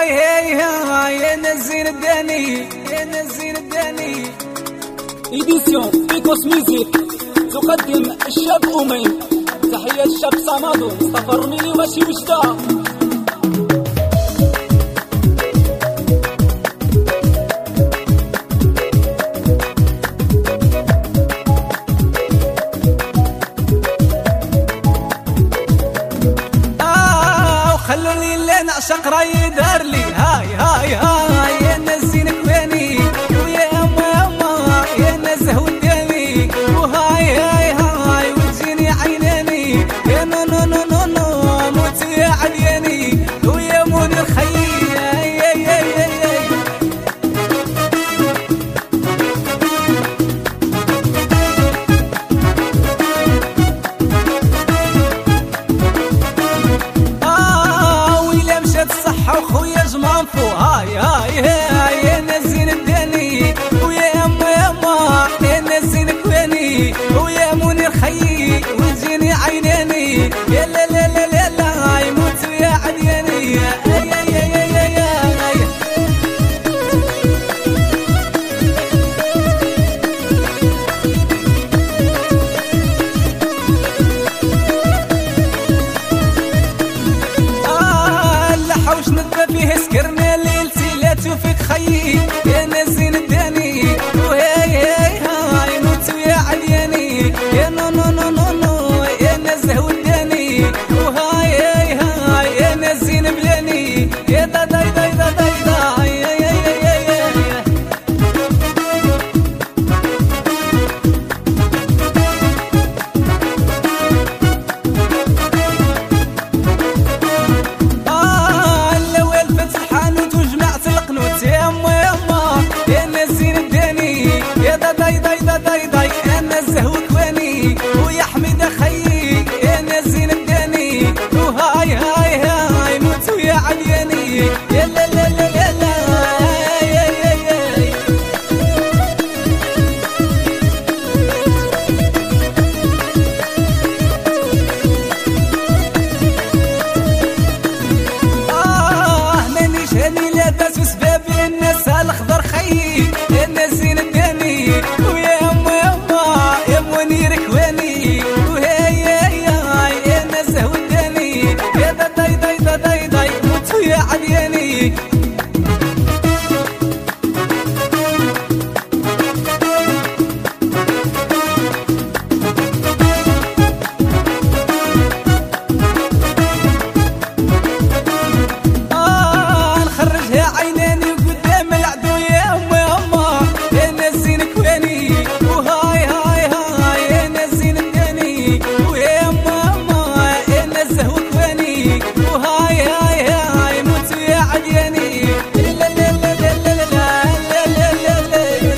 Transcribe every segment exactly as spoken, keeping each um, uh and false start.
هاي هاي هاي يا نزين الداني يا نزين الداني. إيديسيون إيكوس ميوزيك تقدم الشاب أمين. تحية الشاب صمادو مصطفى الرميلي وماشي وجدة. خلوني اللي نعشق راي دار لي هاي هاي هاي يا نزين كواني ويا اما اما يا نزه وداني وهاي هاي هاي وتجيني عيناني يا نو نو نو نو نو موت يا عدياني ويا منير خيي يا يا يا يا خويا جمانفو هاي هاي هاي يا نزين الداني ويا اما يا اما يا نزين كواني ويا منير خيي وتجيني عيناني يا لا لا لا لا لا يموت يا عدياني يا يا يا يا يا يا آه لا حوش ندفى فيه سكرنا ليلتي لا توفيق خيي يا نزين الداني وهاي هاي هاي موت يا عدياني يا نو نو نو نو نو يا نزه وداني وهاي هاي هاي يا نزين بلاني يا دا داي داي دا داي دا يا يا يا يا يا آه لو الفتح حانوت وجمعت القنوت يا اما يا اما يا نزين الداني يا دا داي داي دا داي داي يا نزه وكواني ويا حميد خيي يا نزين الداني وهاي هاي هاي موت ويا عدياني يا لا لا لا لا لا يا يا يا آه مانيش هاني لا باس وسبابي الناس الخضر خيي يا نزين الداني ويا اما يا اما يا منير كواني وهاي هاي هاي يا نزه وداني يا دا داي داي دا داي داي موت ويا عدياني. آه نخرجها عيناني وقدام العدو يا اما يا اما يا نزين كواني وهاي هاي هاي يا نزين الداني ويا اما اما يا نزه وكواني وهاي هاي هاي موت يا عدياني لا لا لا لا لا لا لا لا لا لا.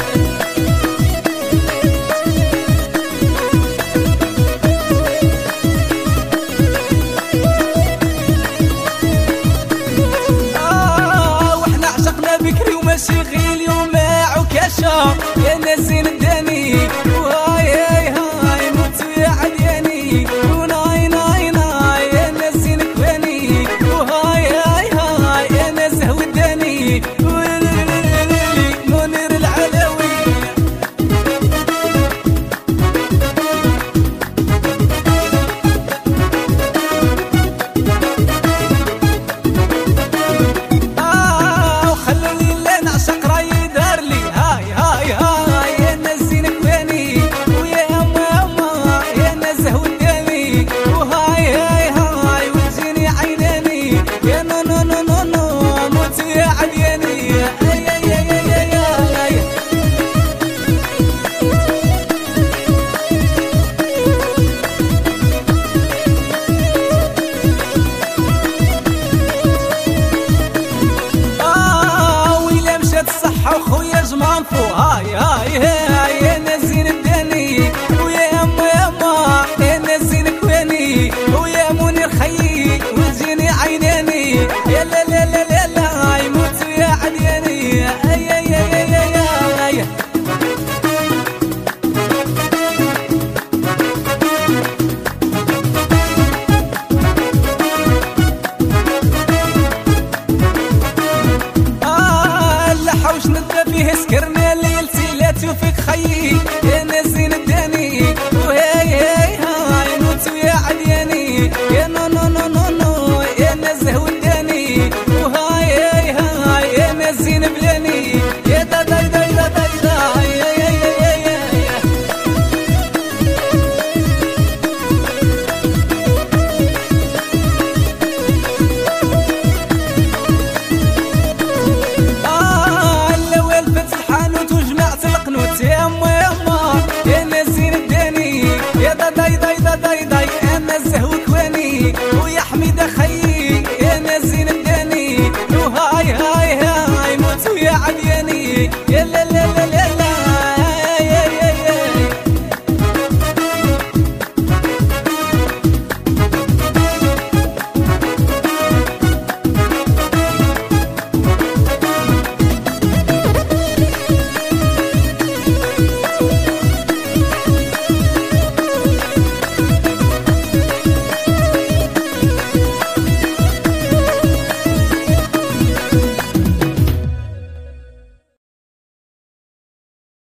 آه واحنا عشقنا بكري وماشي غيلي وما عكاشة يا نزين الداني وهاي هاي هاي موت يا عدياني وناي ناي ناي يا نزين كواني وهاي هاي هاي يا نزه وداني منير العلوي. آه وخلوني اللي نعشق راي دار لي هاي هاي هاي يا نزين كواني ويا اما اما يا نزه وداني وهاي هاي هاي وتجيني عيناني يا نو نو نو نو نو موت يا عدياني يا يا يا يا يا يا يا. آه ويلا مشات الصحة وخويا جمانفو هاي هاي هاي يا نزين الداني ويا اما يا اما يا نزين كواني ويا منير خيي وتجيني عيناني يا لا لا لا لا لا يموت يا عدياني يا يا يا يا يا يا يا. نشوفك خيي يا نزين الداني وهاي هاي هاي نوت ويا عدياني يا نو نو نو نو نو يا نزه وداني وهاي هاي هاي يا نزين بلاني يا دا دا دا دا دا دا يا يا يا يا يا آه الأول فتح حانوت وجمعت القنوت يا أما يا أما يا نزين الداني يا دا دا دا دا دا دا يا نزه وكواني ويا حميد خيي يا نزين الداني وهاي هاي هاي موت ويا عدياني يا لا لا لا